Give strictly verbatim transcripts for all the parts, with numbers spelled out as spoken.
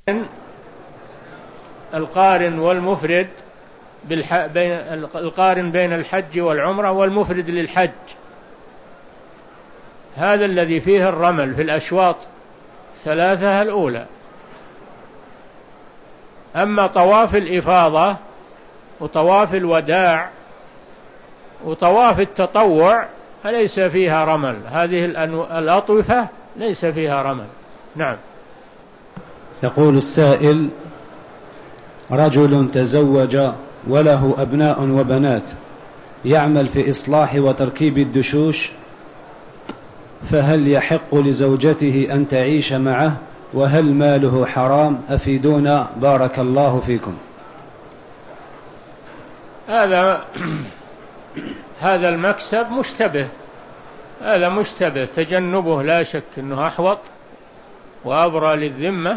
القارن والمفرد بالح... بين القارن بين الحج والعمرة والمفرد للحج، هذا الذي فيه الرمل في الأشواط ثلاثة الأولى. أما طواف الإفاضة وطواف الوداع وطواف التطوع فليس فيها رمل، هذه الأطوفة ليس فيها رمل. نعم. يقول السائل: رجل تزوج وله أبناء وبنات، يعمل في إصلاح وتركيب الدشوش، فهل يحق لزوجته أن تعيش معه؟ وهل ماله حرام؟ أفيدونا بارك الله فيكم. هذا هذا المكسب مشتبه، هذا مشتبه، تجنبه لا شك أنه أحوط وأبرى للذمة،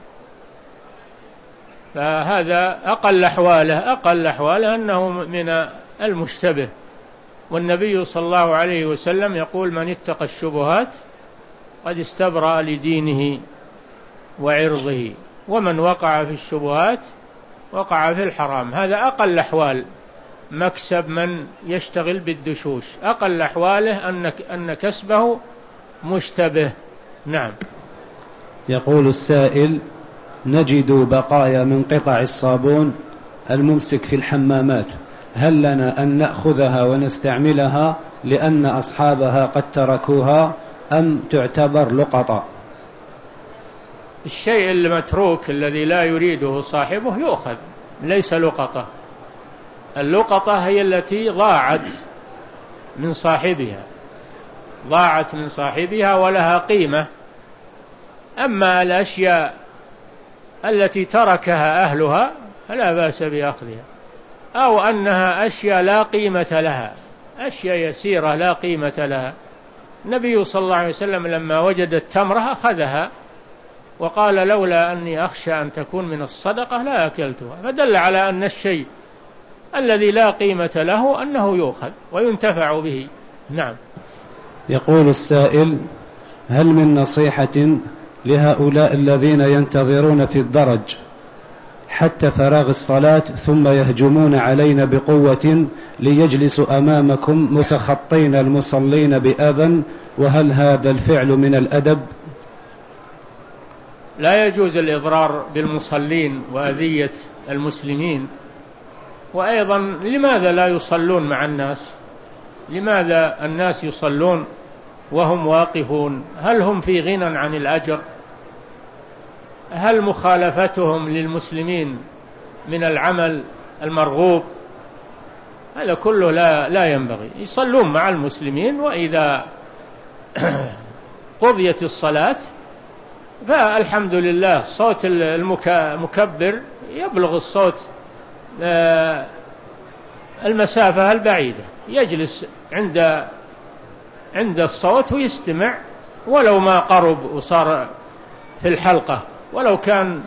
فهذا أقل أحواله أقل أحواله أنه من المشتبه. والنبي صلى الله عليه وسلم يقول: من اتقى الشبهات قد استبرأ لدينه وعرضه، ومن وقع في الشبهات وقع في الحرام. هذا أقل أحوال مكسب من يشتغل بالدشوش، أقل أحواله أن أن كسبه مشتبه. نعم. يقول السائل: نجد بقايا من قطع الصابون الممسك في الحمامات، هل لنا أن نأخذها ونستعملها لأن أصحابها قد تركوها، أم تعتبر لقطة؟ الشيء المتروك الذي لا يريده صاحبه يؤخذ، ليس لقطة. اللقطة هي التي ضاعت من صاحبها، ضاعت من صاحبها ولها قيمة. أما الأشياء التي تركها أهلها فلا بأس بأخذها، أو أنها أشياء لا قيمة لها، أشياء يسيرة لا قيمة لها. النبي صلى الله عليه وسلم لما وجد التمرة أخذها وقال: لولا أني أخشى أن تكون من الصدقة لا أكلتها، فدل على أن الشيء الذي لا قيمة له أنه يؤخذ وينتفع به. نعم. يقول السائل: هل من نصيحة لهؤلاء الذين ينتظرون في الدرج حتى فراغ الصلاة ثم يهجمون علينا بقوة ليجلسوا أمامكم متخطين المصلين بأذى، وهل هذا الفعل من الأدب؟ لا يجوز الإضرار بالمصلين وأذية المسلمين. وأيضا لماذا لا يصلون مع الناس؟ لماذا الناس يصلون وهم واقفون؟ هل هم في غنى عن الأجر؟ هل مخالفتهم للمسلمين من العمل المرغوب؟ هذا كله لا, لا ينبغي. يصلون مع المسلمين، وإذا قضيت الصلاة فالحمد لله صوت المكبر يبلغ الصوت المسافة البعيدة، يجلس عند عند الصوت ويستمع ولو ما قرب وصار في الحلقة، ولو كان.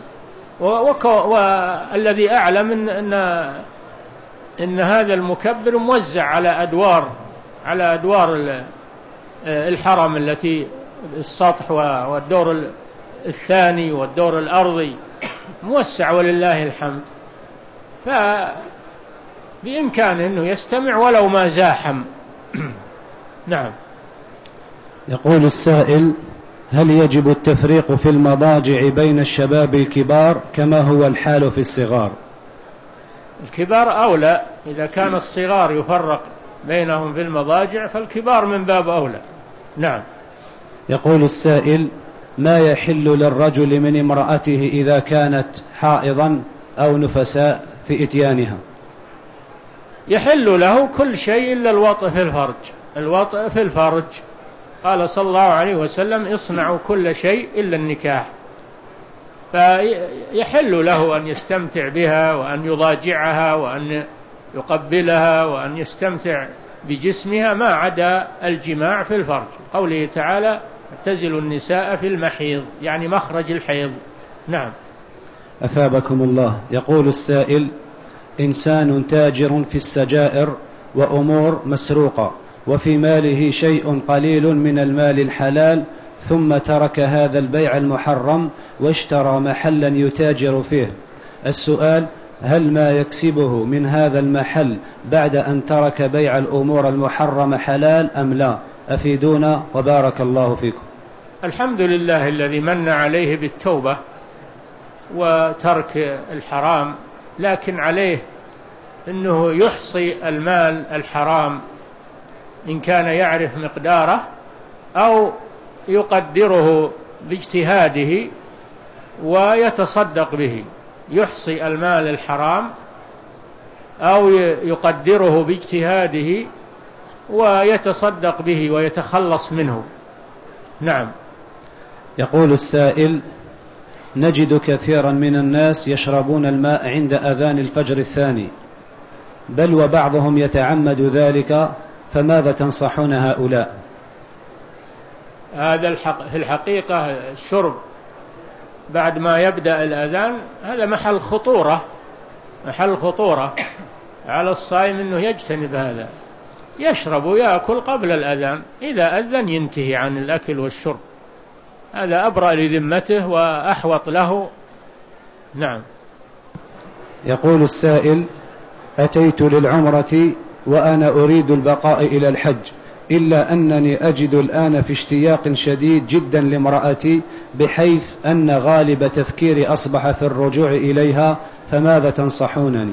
والذي أعلم إن, إن, إن هذا المكبر موزع على أدوار على أدوار الحرم التي السطح والدور الثاني والدور الأرضي موسع ولله الحمد، فبإمكانه أنه يستمع ولو ما زاحم. نعم. يقول السائل: هل يجب التفريق في المضاجع بين الشباب الكبار كما هو الحال في الصغار؟ الكبار أولى، إذا كان الصغار يفرق بينهم في المضاجع فالكبار من باب أولى. نعم. يقول السائل: ما يحل للرجل من امرأته إذا كانت حائضا أو نفساء في إتيانها؟ يحل له كل شيء إلا الوطء في الفرج. الوطء في الفرج قال صلى الله عليه وسلم: اصنعوا كل شيء إلا النكاح. فيحل له أن يستمتع بها وأن يضاجعها وأن يقبلها وأن يستمتع بجسمها ما عدا الجماع في الفرج. قوله تعالى: اعتزلوا النساء في المحيض، يعني مخرج الحيض. نعم. أثابكم الله. يقول السائل: إنسان تاجر في السجائر وأمور مسروقة، وفي ماله شيء قليل من المال الحلال، ثم ترك هذا البيع المحرم واشترى محلا يتاجر فيه. السؤال: هل ما يكسبه من هذا المحل بعد أن ترك بيع الأمور المحرمة حلال أم لا؟ أفيدونا وبارك الله فيكم. الحمد لله الذي من عليه بالتوبة وترك الحرام، لكن عليه أنه يحصي المال الحرام إن كان يعرف مقداره أو يقدره باجتهاده ويتصدق به. يحصي المال الحرام أو يقدره باجتهاده ويتصدق به ويتخلص منه. نعم. يقول السائل: نجد كثيرا من الناس يشربون الماء عند أذان الفجر الثاني، بل وبعضهم يتعمد ذلك، فماذا تنصحون هؤلاء؟ هذا الحق في الحقيقة الشرب بعد ما يبدأ الأذان هذا محل خطورة، محل خطورة على الصائم أنه يجتنب هذا. يشرب ويأكل قبل الأذان، إذا أذن ينتهي عن الأكل والشرب، هذا أبرأ لذمته وأحوط له. نعم. يقول السائل: أتيت للعمرة وأنا أريد البقاء إلى الحج، إلا أنني أجد الآن في اشتياق شديد جدا لامرأتي، بحيث أن غالب تفكيري أصبح في الرجوع إليها، فماذا تنصحونني؟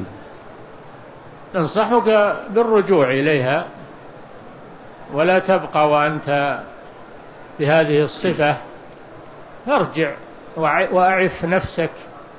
ننصحك بالرجوع إليها، ولا تبقى وأنت بهذه الصفة. فارجع وأعف نفسك،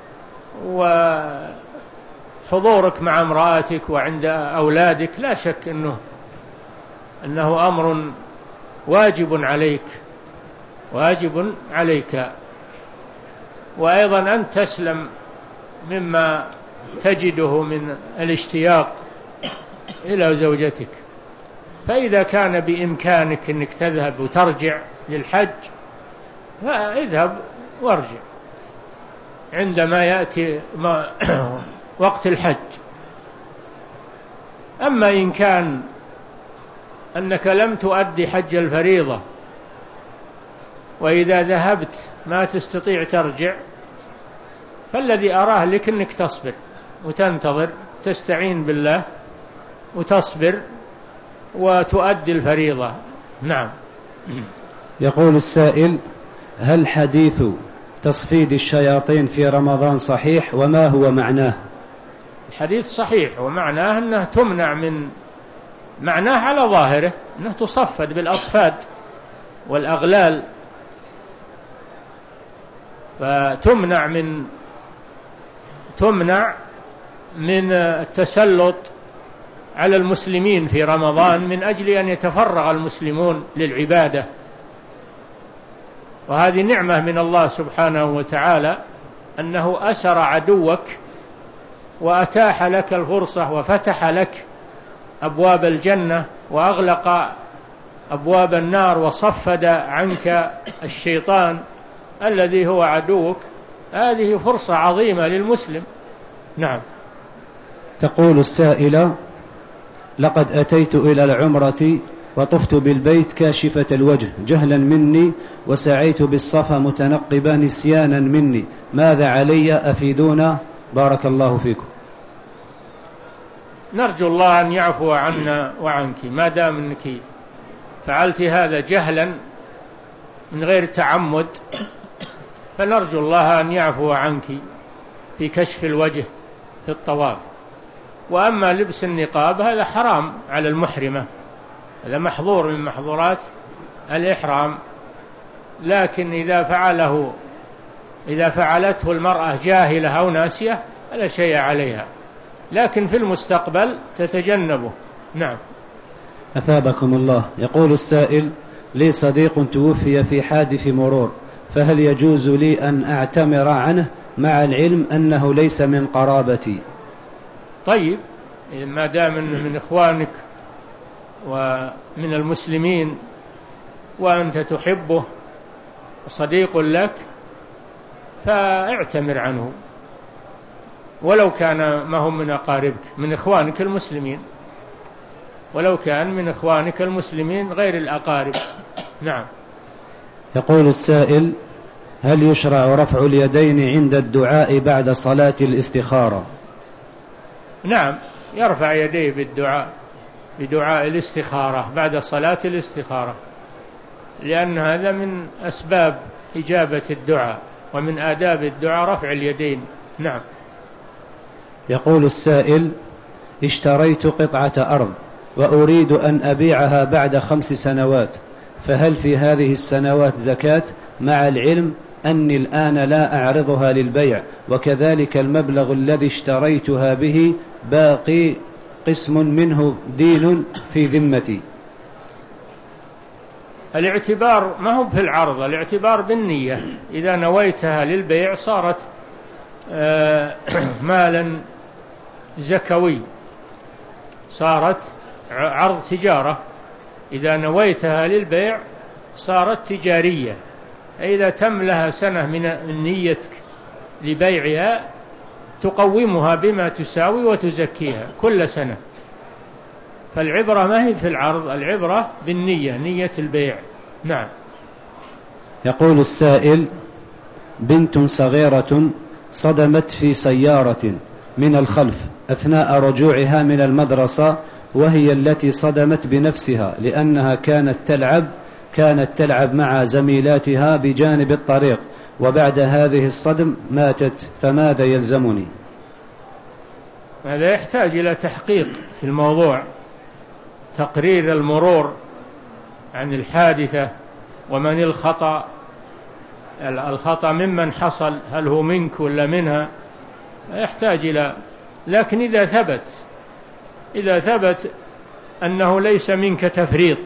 وحضورك مع امرأتك وعند أولادك لا شك أنه أنه أمر واجب عليك، واجب عليك. وأيضا أن تسلم مما تجده من الاشتياق إلى زوجتك. فإذا كان بإمكانك أنك تذهب وترجع للحج فاذهب وارجع عندما يأتي وقت الحج. أما إن كان أنك لم تؤدي حج الفريضة وإذا ذهبت ما تستطيع ترجع، فالذي أراه لك أنك تصبر وتنتظر، تستعين بالله وتصبر وتؤدي الفريضة. نعم. يقول السائل: هل حديث تصفيد الشياطين في رمضان صحيح، وما هو معناه؟ الحديث صحيح، ومعناه أنه تمنع من معناه على ظاهره أنه تصفد بالأصفاد والأغلال، فتمنع من تمنع من التسلط على المسلمين في رمضان من أجل أن يتفرغ المسلمون للعبادة. وهذه نعمة من الله سبحانه وتعالى، أنه أسر عدوك وأتاح لك الفرصة وفتح لك أبواب الجنة وأغلق أبواب النار وصفد عنك الشيطان الذي هو عدوك. هذه فرصة عظيمة للمسلم. نعم. تقول السائلة: لقد أتيت إلى العمرة وطفت بالبيت كاشفة الوجه جهلا مني، وسعيت بالصفا متنقبا نسيانا مني، ماذا علي؟ أفيدونا بارك الله فيكم. نرجو الله أن يعفو عنا وعنك، ما دام أنك فعلت هذا جهلا من غير تعمد، فنرجو الله أن يعفو عنك في كشف الوجه في الطواف. وأما لبس النقاب هذا حرام على المحرمة، هذا محظور من محظورات الإحرام، لكن إذا فعله إذا فعلته المرأة جاهلة أو ناسية فلا شيء عليها، لكن في المستقبل تتجنبه. نعم. أثابكم الله. يقول السائل: لي صديق توفي في حادث مرور، فهل يجوز لي أن أعتمر عنه مع العلم أنه ليس من قرابتي؟ طيب، ما دام من إخوانك ومن المسلمين وأنت تحبه صديق لك فاعتمر عنه، ولو كان ما هم من أقاربك، من إخوانك المسلمين، ولو كان من إخوانك المسلمين غير الأقارب. نعم. يقول السائل: هل يشرع رفع اليدين عند الدعاء بعد صلاة الاستخارة؟ نعم، يرفع يديه بالدعاء بدعاء الاستخارة بعد صلاة الاستخارة، لأن هذا من أسباب إجابة الدعاء، ومن آداب الدعاء رفع اليدين. نعم. يقول السائل: اشتريت قطعة أرض وأريد أن أبيعها بعد خمس سنوات، فهل في هذه السنوات زكاة، مع العلم أني الآن لا أعرضها للبيع، وكذلك المبلغ الذي اشتريتها به باقي قسم منه دين في ذمتي؟ الاعتبار ما هو في العرض، الاعتبار بالنية. إذا نويتها للبيع صارت مالا زكوي، صارت عرض تجارة. إذا نويتها للبيع صارت تجارية. إذا تم لها سنة من نيتك لبيعها تقومها بما تساوي وتزكيها كل سنة. فالعبرة ما هي في العرض، العبرة بالنية، نية البيع. نعم. يقول السائل: بنت صغيرة صدمت في سيارة من الخلف أثناء رجوعها من المدرسة، وهي التي صدمت بنفسها لأنها كانت تلعب كانت تلعب مع زميلاتها بجانب الطريق، وبعد هذه الصدم ماتت، فماذا يلزمني؟ هذا يحتاج إلى تحقيق في الموضوع، تقرير المرور عن الحادثة ومن الخطأ الخطأ ممن حصل، هل هو منك ولا منها، يحتاج إلى. لكن إذا ثبت إذا ثبت أنه ليس منك تفريط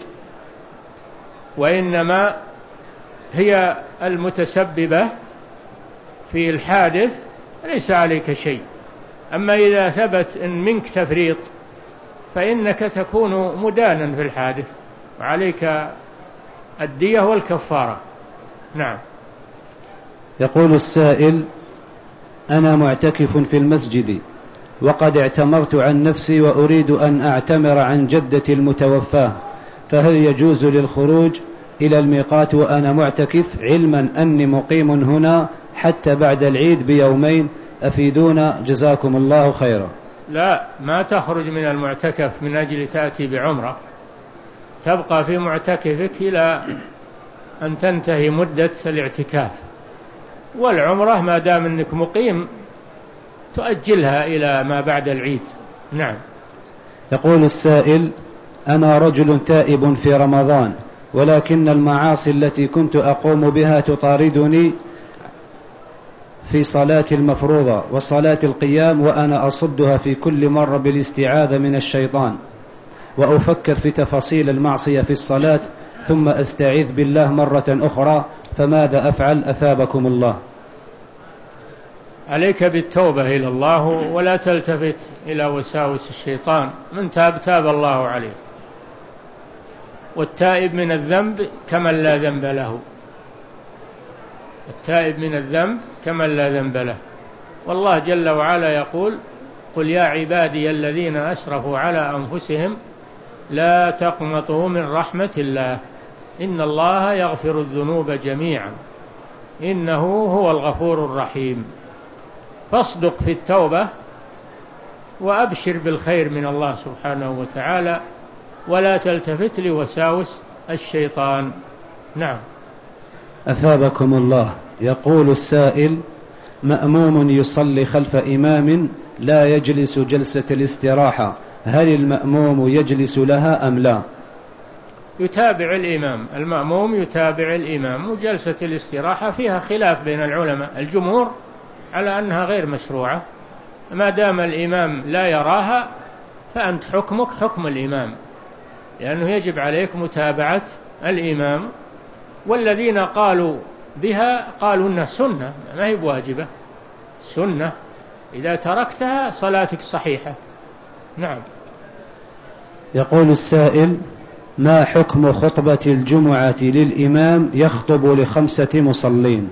وإنما هي المتسببة في الحادث ليس عليك شيء. أما إذا ثبت أن منك تفريط فإنك تكون مدانا في الحادث وعليك الدية والكفارة. نعم. يقول السائل: أنا معتكف في المسجد وقد اعتمرت عن نفسي وأريد أن أعتمر عن جدتي المتوفاة، فهل يجوز للخروج إلى الميقات وأنا معتكف، علما أني مقيم هنا حتى بعد العيد بيومين؟ أفيدونا جزاكم الله خيرا. لا، ما تخرج من المعتكف من أجل تأتي بعمرة، تبقى في معتكفك إلى أن تنتهي مدة الاعتكاف، والعمرة ما دام أنك مقيم تؤجلها إلى ما بعد العيد. نعم. يقول السائل: أنا رجل تائب في رمضان، ولكن المعاصي التي كنت أقوم بها تطاردني في صلاة المفروضة وصلاة القيام، وأنا أصدها في كل مرة بالاستعاذة من الشيطان، وأفكر في تفاصيل المعصية في الصلاة ثم أستعيذ بالله مرة أخرى، فماذا أفعل أثابكم الله؟ عليك بالتوبة إلى الله ولا تلتفت إلى وساوس الشيطان. من تاب تاب الله عليه، والتائب من الذنب كمن لا ذنب له، التائب من الذنب كمن لا ذنب له. والله جل وعلا يقول: قل يا عبادي الذين أسرفوا على أنفسهم لا تقنطوا من رحمة الله إن الله يغفر الذنوب جميعا إنه هو الغفور الرحيم. فاصدق في التوبة وأبشر بالخير من الله سبحانه وتعالى، ولا تلتفت لوساوس الشيطان. نعم. أثابكم الله. يقول السائل: مأموم يصلي خلف إمام لا يجلس جلسة الاستراحة، هل المأموم يجلس لها أم لا؟ يتابع الإمام، المأموم يتابع الإمام، وجلسة الاستراحة فيها خلاف بين العلماء. الجمهور على أنها غير مشروعة، ما دام الإمام لا يراها فأنت حكمك حكم الإمام، لأنه يجب عليك متابعة الإمام. والذين قالوا بها قالوا إنها سنة ما هي بواجبة، سنة، إذا تركتها صلاتك صحيحة. نعم. يقول السائل: ما حكم خطبة الجمعة للإمام يخطب لخمسة مصلين؟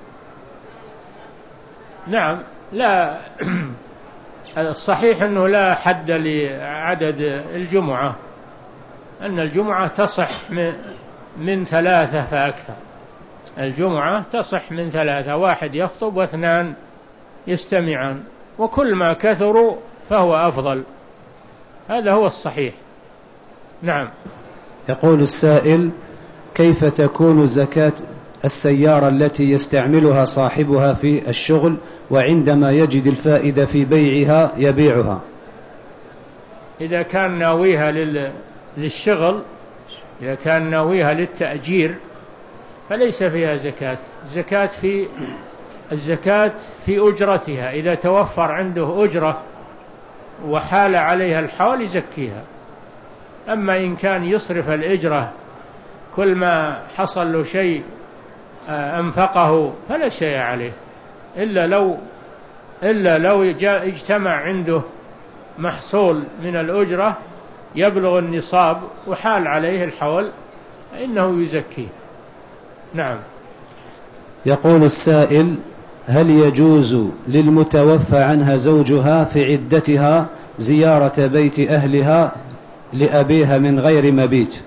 نعم، لا الصحيح أنه لا حد لعدد الجمعة، أن الجمعة تصح من ثلاثة فأكثر، الجمعة تصح من ثلاثة: واحد يخطب واثنان يستمعان، وكل ما كثروا فهو أفضل. هذا هو الصحيح. نعم. يقول السائل: كيف تكون زكاة السيارة التي يستعملها صاحبها في الشغل وعندما يجد الفائدة في بيعها يبيعها؟ إذا كان ناويها للشغل، إذا كان ناويها للتأجير فليس فيها زكاة. زكاة في الزكاة في أجرتها، إذا توفر عنده أجرة وحال عليها الحول يزكيها. أما إن كان يصرف الأجرة كل ما حصل له شيء أنفقه فلا شيء عليه، إلا لو إلا لو اجتمع عنده محصول من الأجرة يبلغ النصاب وحال عليه الحول فإنه يزكيه. نعم. يقول السائل: هل يجوز للمتوفى عنها زوجها في عدتها زيارة بيت أهلها لأبيها من غير مبيت؟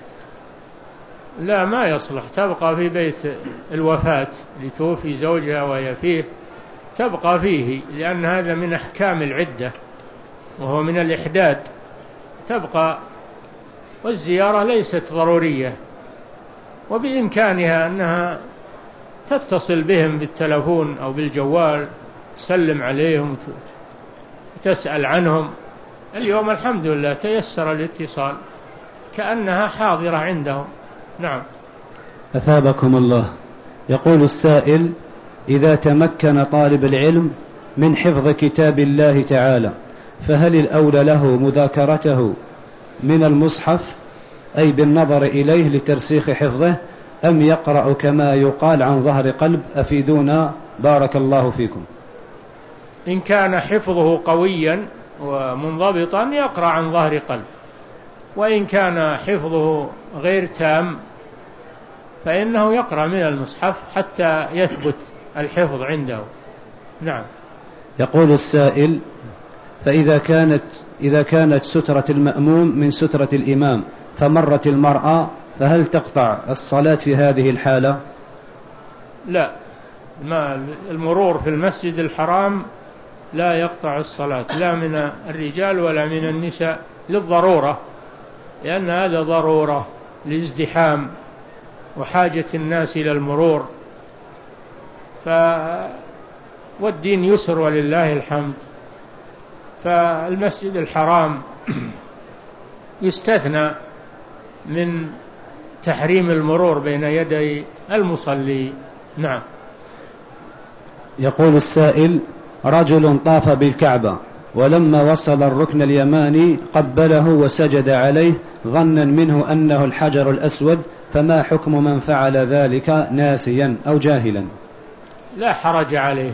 لا، ما يصلح. تبقى في بيت الوفاة لتوفي زوجها وهي فيه، تبقى فيه، لأن هذا من أحكام العدة وهو من الإحداد، تبقى. والزيارة ليست ضرورية، وبإمكانها أنها تتصل بهم بالتلفون أو بالجوال، تسلم عليهم وتسأل عنهم. اليوم الحمد لله تيسر الاتصال كأنها حاضرة عندهم. نعم. أثابكم الله. يقول السائل: إذا تمكن طالب العلم من حفظ كتاب الله تعالى فهل الأولى له مذاكرته من المصحف أي بالنظر إليه لترسيخ حفظه، أم يقرأ كما يقال عن ظهر قلب؟ أفيدونا بارك الله فيكم. إن كان حفظه قويا ومنضبطا يقرأ عن ظهر قلب، وإن كان حفظه غير تام فإنه يقرأ من المصحف حتى يثبت الحفظ عنده. نعم. يقول السائل: فإذا كانت إذا كانت سترة المأموم من سترة الإمام فمرت المرأة فهل تقطع الصلاة في هذه الحالة؟ لا، ما المرور في المسجد الحرام لا يقطع الصلاة، لا من الرجال ولا من النساء، للضرورة، لأن هذا ضرورة لازدحام وحاجة الناس إلى المرور. ف والدين يسر ولله الحمد. فالمسجد الحرام يستثنى من تحريم المرور بين يدي المصلي. نعم. يقول السائل: رجل طاف بالكعبة ولما وصل الركن اليماني قبله وسجد عليه ظنا منه أنه الحجر الأسود، فما حكم من فعل ذلك ناسيا أو جاهلا؟ لا حرج عليه.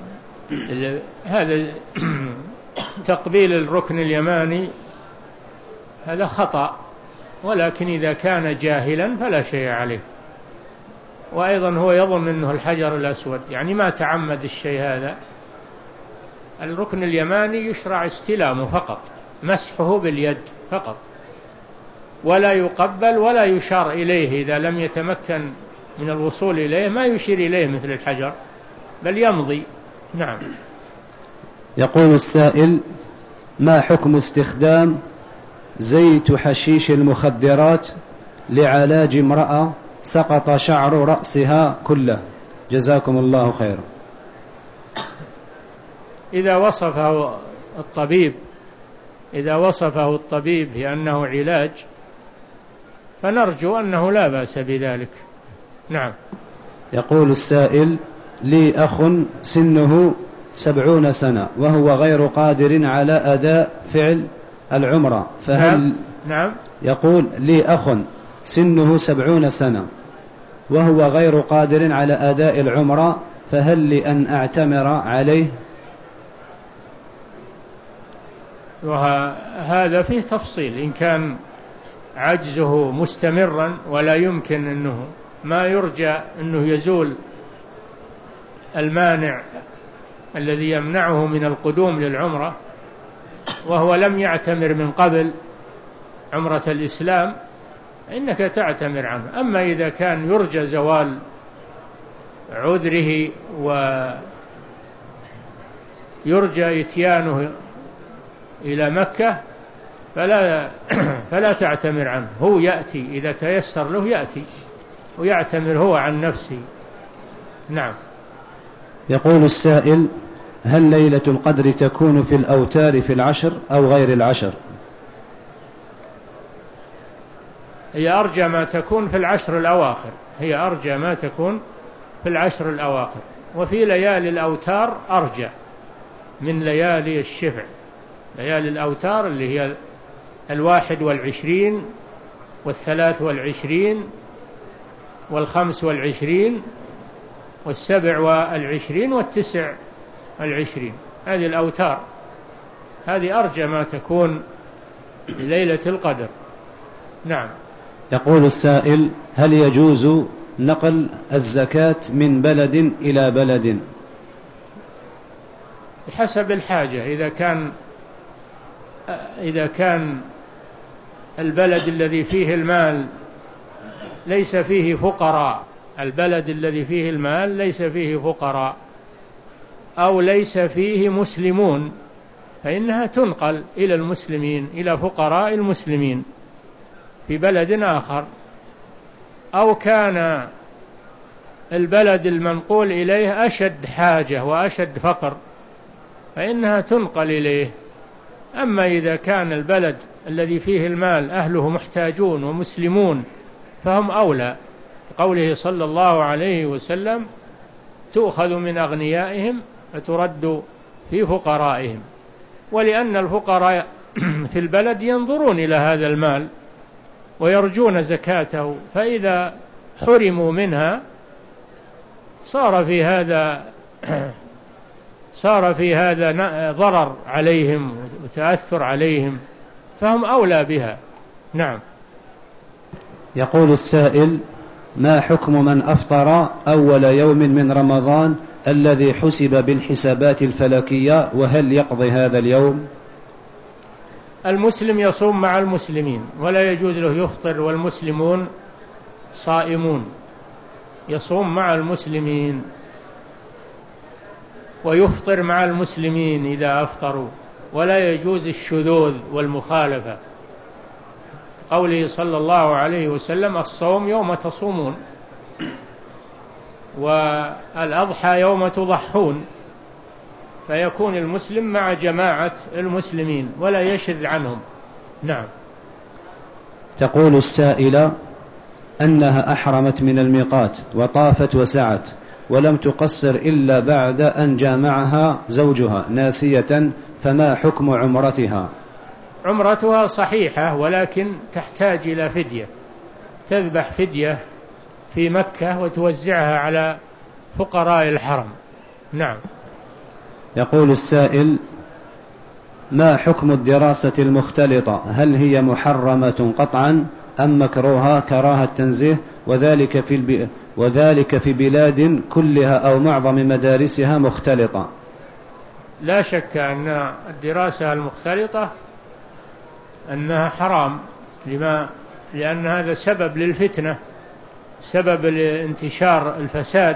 هذا تقبيل الركن اليماني هذا خطأ، ولكن إذا كان جاهلا فلا شيء عليه. وأيضا هو يظن أنه الحجر الأسود، يعني ما تعمد الشيء هذا. الركن اليماني يشرع استلامه فقط، مسحه باليد فقط، ولا يقبل ولا يشار إليه. إذا لم يتمكن من الوصول إليه ما يشير إليه مثل الحجر، بل يمضي. نعم. يقول السائل: ما حكم استخدام زيت حشيش المخدرات لعلاج امرأة سقط شعر رأسها كله؟ جزاكم الله خيرا. إذا وصفه الطبيب إذا وصفه الطبيب بأنه علاج فنرجو أنه لا بأس بذلك. نعم. يقول السائل: لي أخ سنه سبعون سنة وهو غير قادر على أداء فعل العمرة، فهل نعم. نعم. يقول: لي أخ سنه سبعون سنة وهو غير قادر على أداء العمرة، فهل لي أن أعتمر عليه؟ وهذا فيه تفصيل. إن كان عجزه مستمرا ولا يمكن أنه ما يرجى أنه يزول المانع الذي يمنعه من القدوم للعمرة وهو لم يعتمر من قبل عمرة الإسلام، إنك تعتمر عنه. أما إذا كان يرجى زوال عذره ويرجى إتيانه إلى مكة فلا, فلا تعتمر عنه، هو يأتي إذا تيسر له يأتي ويعتمر هو عن نفسه. نعم. يقول السائل: هل ليلة القدر تكون في الأوتار في العشر أو غير العشر؟ هي أرجى ما تكون في العشر الأواخر، هي أرجى ما تكون في العشر الأواخر، وفي ليالي الأوتار أرجى من ليالي الشفع. ليالي الأوتار اللي هي الواحد والعشرين والثلاث والعشرين والخمس والعشرين والسبع والعشرين والتسع والعشرين، هذه الأوتار، هذه أرجى ما تكون ليلة القدر. نعم. يقول السائل: هل يجوز نقل الزكاة من بلد إلى بلد؟ بحسب الحاجة. إذا كان إذا كان البلد الذي فيه المال ليس فيه فقراء، البلد الذي فيه المال ليس فيه فقراء أو ليس فيه مسلمون، فإنها تنقل إلى المسلمين، إلى فقراء المسلمين في بلد آخر. أو كان البلد المنقول إليه أشد حاجة وأشد فقر فإنها تنقل إليه. أما إذا كان البلد الذي فيه المال أهله محتاجون ومسلمون فهم أولى، قوله صلى الله عليه وسلم: تؤخذ من أغنيائهم فترد في فقرائهم. ولأن الفقراء في البلد ينظرون إلى هذا المال ويرجون زكاته، فإذا حرموا منها صار في هذا صار في هذا ضرر عليهم وتأثر عليهم، فهم أولى بها. نعم. يقول السائل: ما حكم من أفطر أول يوم من رمضان الذي حسب بالحسابات الفلكية، وهل يقضي هذا اليوم؟ المسلم يصوم مع المسلمين ولا يجوز له يفطر والمسلمون صائمون، يصوم مع المسلمين ويفطر مع المسلمين إذا أفطروا، ولا يجوز الشذوذ والمخالفة. قوله صلى الله عليه وسلم: الصوم يوم تصومون، والأضحى يوم تضحون، فيكون المسلم مع جماعة المسلمين ولا يشذ عنهم. نعم. تقول السائلة أنها أحرمت من الميقات وطافت وسعت ولم تقصر إلا بعد أن جامعها زوجها ناسية، فما حكم عمرتها؟ عمرتها صحيحة، ولكن تحتاج إلى فدية، تذبح فدية في مكة وتوزعها على فقراء الحرم. نعم. يقول السائل: ما حكم الدراسة المختلطة؟ هل هي محرمة قطعا أم مكروهة كراهة تنزيه، وذلك في الب... وذلك في بلاد كلها أو معظم مدارسها مختلطة؟ لا شك أن الدراسة المختلطة أنها حرام، لما لأن هذا سبب للفتنة، سبب لانتشار الفساد،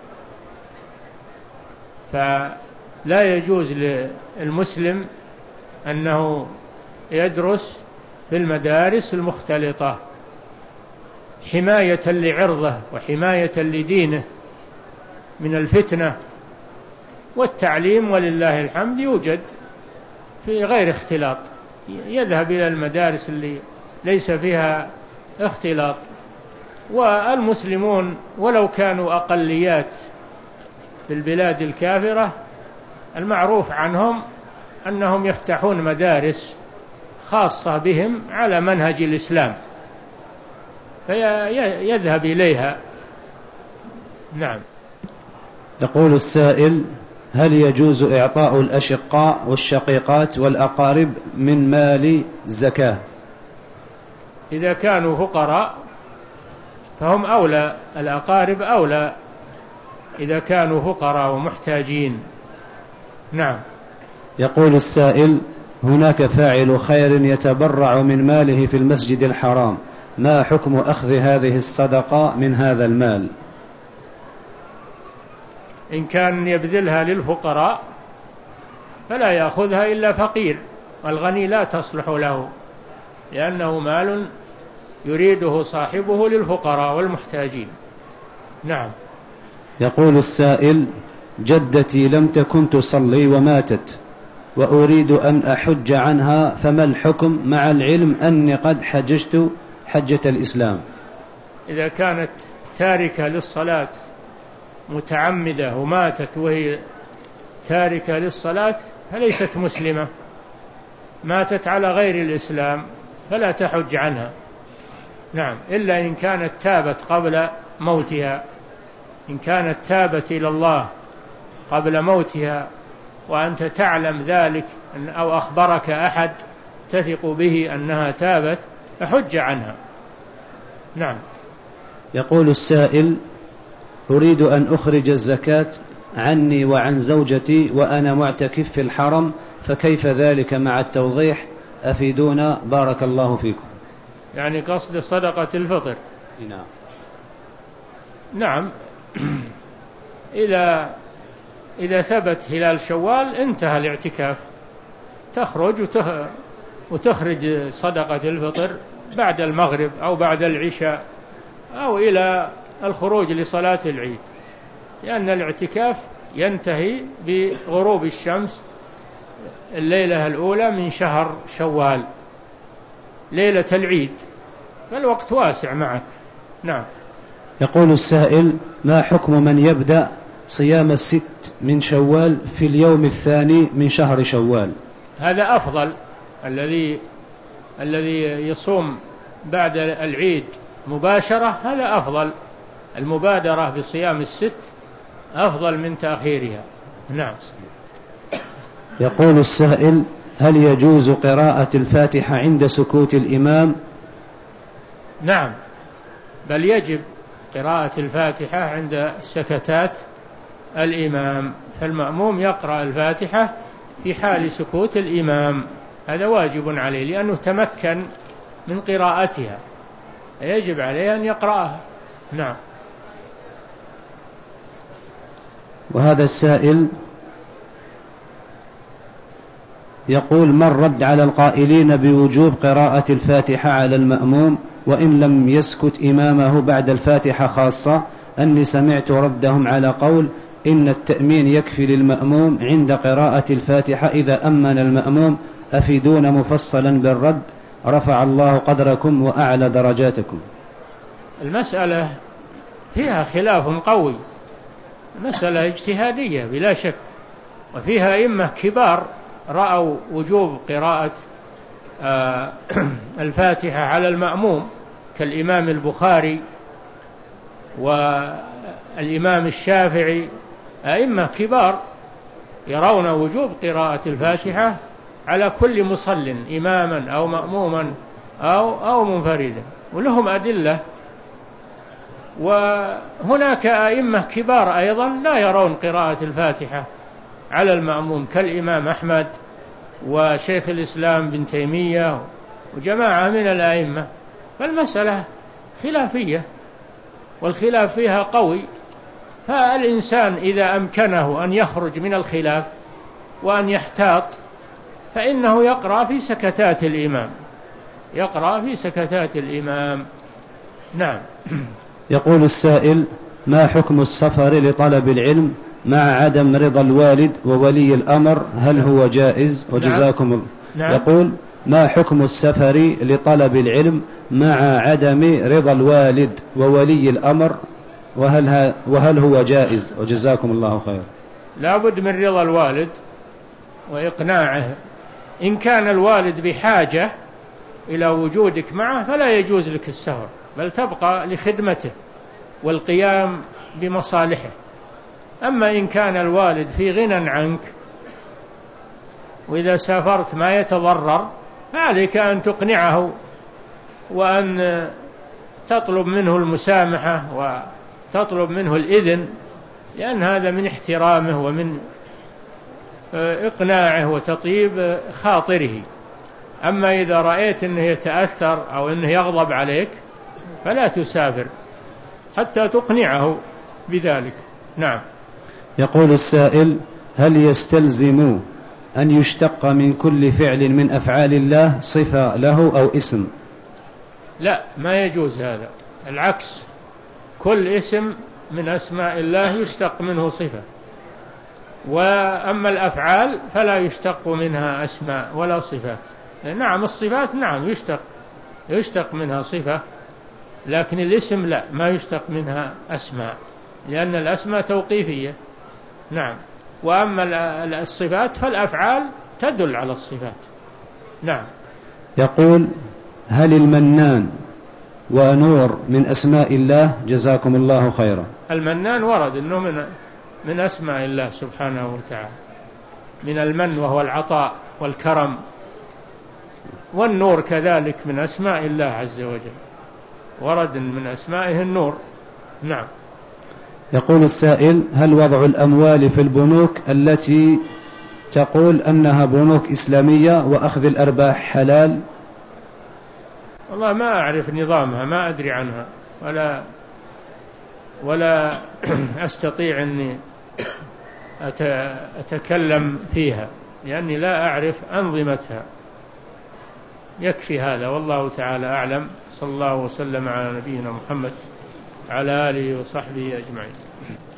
فلا يجوز للمسلم أنه يدرس في المدارس المختلطة حماية لعرضه وحماية لدينه من الفتنة. والتعليم ولله الحمد يوجد في غير اختلاط، يذهب إلى المدارس اللي ليس فيها اختلاط. والمسلمون ولو كانوا أقليات في البلاد الكافرة المعروف عنهم أنهم يفتحون مدارس خاصة بهم على منهج الإسلام فيذهب إليها. نعم. يقول السائل: هل يجوز إعطاء الأشقاء والشقيقات والأقارب من مال زكاة؟ إذا كانوا فقراء فهم أولى، الأقارب أولى إذا كانوا فقراء ومحتاجين. نعم. يقول السائل: هناك فاعل خير يتبرع من ماله في المسجد الحرام، ما حكم أخذ هذه الصدقة من هذا المال؟ إن كان يبذلها للفقراء فلا يأخذها إلا فقير، والغني لا تصلح له لأنه مال يريده صاحبه للفقراء والمحتاجين. نعم. يقول السائل: جدتي لم تكن تصلي وماتت وأريد أن أحج عنها، فما الحكم مع العلم أني قد حججت حجة الإسلام؟ إذا كانت تاركة للصلاة متعمدة وماتت وهي تاركة للصلاة فليست مسلمة، ماتت على غير الإسلام فلا تحج عنها. نعم، إلا إن كانت تابت قبل موتها، إن كانت تابت إلى الله قبل موتها وأنت تعلم ذلك أو أخبرك أحد تثق به أنها تابت فحج عنها. نعم. يقول السائل: أريد أن أخرج الزكاة عني وعن زوجتي وأنا معتكف في الحرم، فكيف ذلك مع التوضيح؟ أفيدونا بارك الله فيكم. يعني قصد صدقة الفطر. نعم. نعم. إذا إذا ثبت هلال شوال انتهى الاعتكاف، تخرج وتخرج صدقة الفطر بعد المغرب أو بعد العشاء أو إلى الخروج لصلاة العيد، لأن الاعتكاف ينتهي بغروب الشمس الليلة الأولى من شهر شوال ليلة العيد، فالوقت واسع معك. نعم. يقول السائل: ما حكم من يبدأ صيام الست من شوال في اليوم الثاني من شهر شوال؟ هذا أفضل، الذي الذي يصوم بعد العيد مباشرة هذا أفضل، المبادرة بصيام الست أفضل من تأخيرها. نعم. يقول السائل: هل يجوز قراءة الفاتحة عند سكوت الإمام؟ نعم، بل يجب قراءة الفاتحة عند سكتات الإمام، فالمأموم يقرأ الفاتحة في حال سكوت الإمام، هذا واجب عليه لأنه تمكن من قراءتها، يجب عليه أن يقرأها. نعم. وهذا السائل يقول: ما الرد على القائلين بوجوب قراءة الفاتحة على المأموم وإن لم يسكت إمامه بعد الفاتحة، خاصة أني سمعت ردهم على قول إن التأمين يكفي للمأموم عند قراءة الفاتحة إذا أمن المأموم، أفيدون مفصلا بالرد، رفع الله قدركم وأعلى درجاتكم. المسألة فيها خلاف قوي، مسألة اجتهادية بلا شك، وفيها أئمة كبار رأوا وجوب قراءة آه الفاتحة على المأموم كالإمام البخاري والإمام الشافعي، أئمة كبار يرون وجوب قراءة الفاتحة على كل مصل إماما أو مأموما أو, أو منفردا، ولهم أدلة. وهناك أئمة كبار أيضا لا يرون قراءة الفاتحة على المأموم كالإمام أحمد وشيخ الإسلام بن تيمية وجماعة من الأئمة، فالمسألة خلافية والخلاف فيها قوي، فالإنسان إذا أمكنه أن يخرج من الخلاف وأن يحتاط فإنه يقرأ في سكتات الإمام، يقرأ في سكتات الإمام. نعم. يقول السائل: ما حكم السفر لطلب العلم مع عدم رضا الوالد وولي الأمر، هل هو جائز؟ وجزاكم الله. نعم. يقول: ما حكم السفر لطلب العلم مع عدم رضا الوالد وولي الأمر، وهل, وهل هو جائز؟ وجزاكم الله خير. لا بد من رضا الوالد وإقناعه، إن كان الوالد بحاجة إلى وجودك معه فلا يجوز لك السفر، بل تبقى لخدمته والقيام بمصالحه. أما إن كان الوالد في غنى عنك وإذا سافرت ما يتضرر فعليك أن تقنعه وأن تطلب منه المسامحة وتطلب منه الإذن، لأن هذا من احترامه ومن إقناعه وتطيب خاطره. أما إذا رأيت أنه يتأثر أو أنه يغضب عليك فلا تسافر حتى تقنعه بذلك. نعم. يقول السائل: هل يستلزم أن يشتق من كل فعل من أفعال الله صفة له أو اسم؟ لا، ما يجوز هذا، العكس، كل اسم من أسماء الله يشتق منه صفة، وأما الأفعال فلا يشتق منها أسماء ولا صفات. نعم الصفات نعم يشتق يشتق منها صفة، لكن الاسم لا، ما يشتق منها أسماء، لأن الأسماء توقيفية. نعم. وأما الصفات فالأفعال تدل على الصفات. نعم. يقول: هل المنان ونور من أسماء الله؟ جزاكم الله خيرا. المنان ورد أنه من من أسماء الله سبحانه وتعالى، من المن وهو العطاء والكرم، والنور كذلك من أسماء الله عز وجل، ورد من أسمائه النور. نعم. يقول السائل: هل وضع الأموال في البنوك التي تقول أنها بنوك إسلامية وأخذ الأرباح حلال؟ والله ما أعرف نظامها، ما أدري عنها، ولا ولا أستطيع أني أتكلم فيها، لأني لا أعرف أنظمتها. يكفي هذا، والله تعالى أعلم. صلى الله وسلم على نبينا محمد على آله وصحبه أجمعين.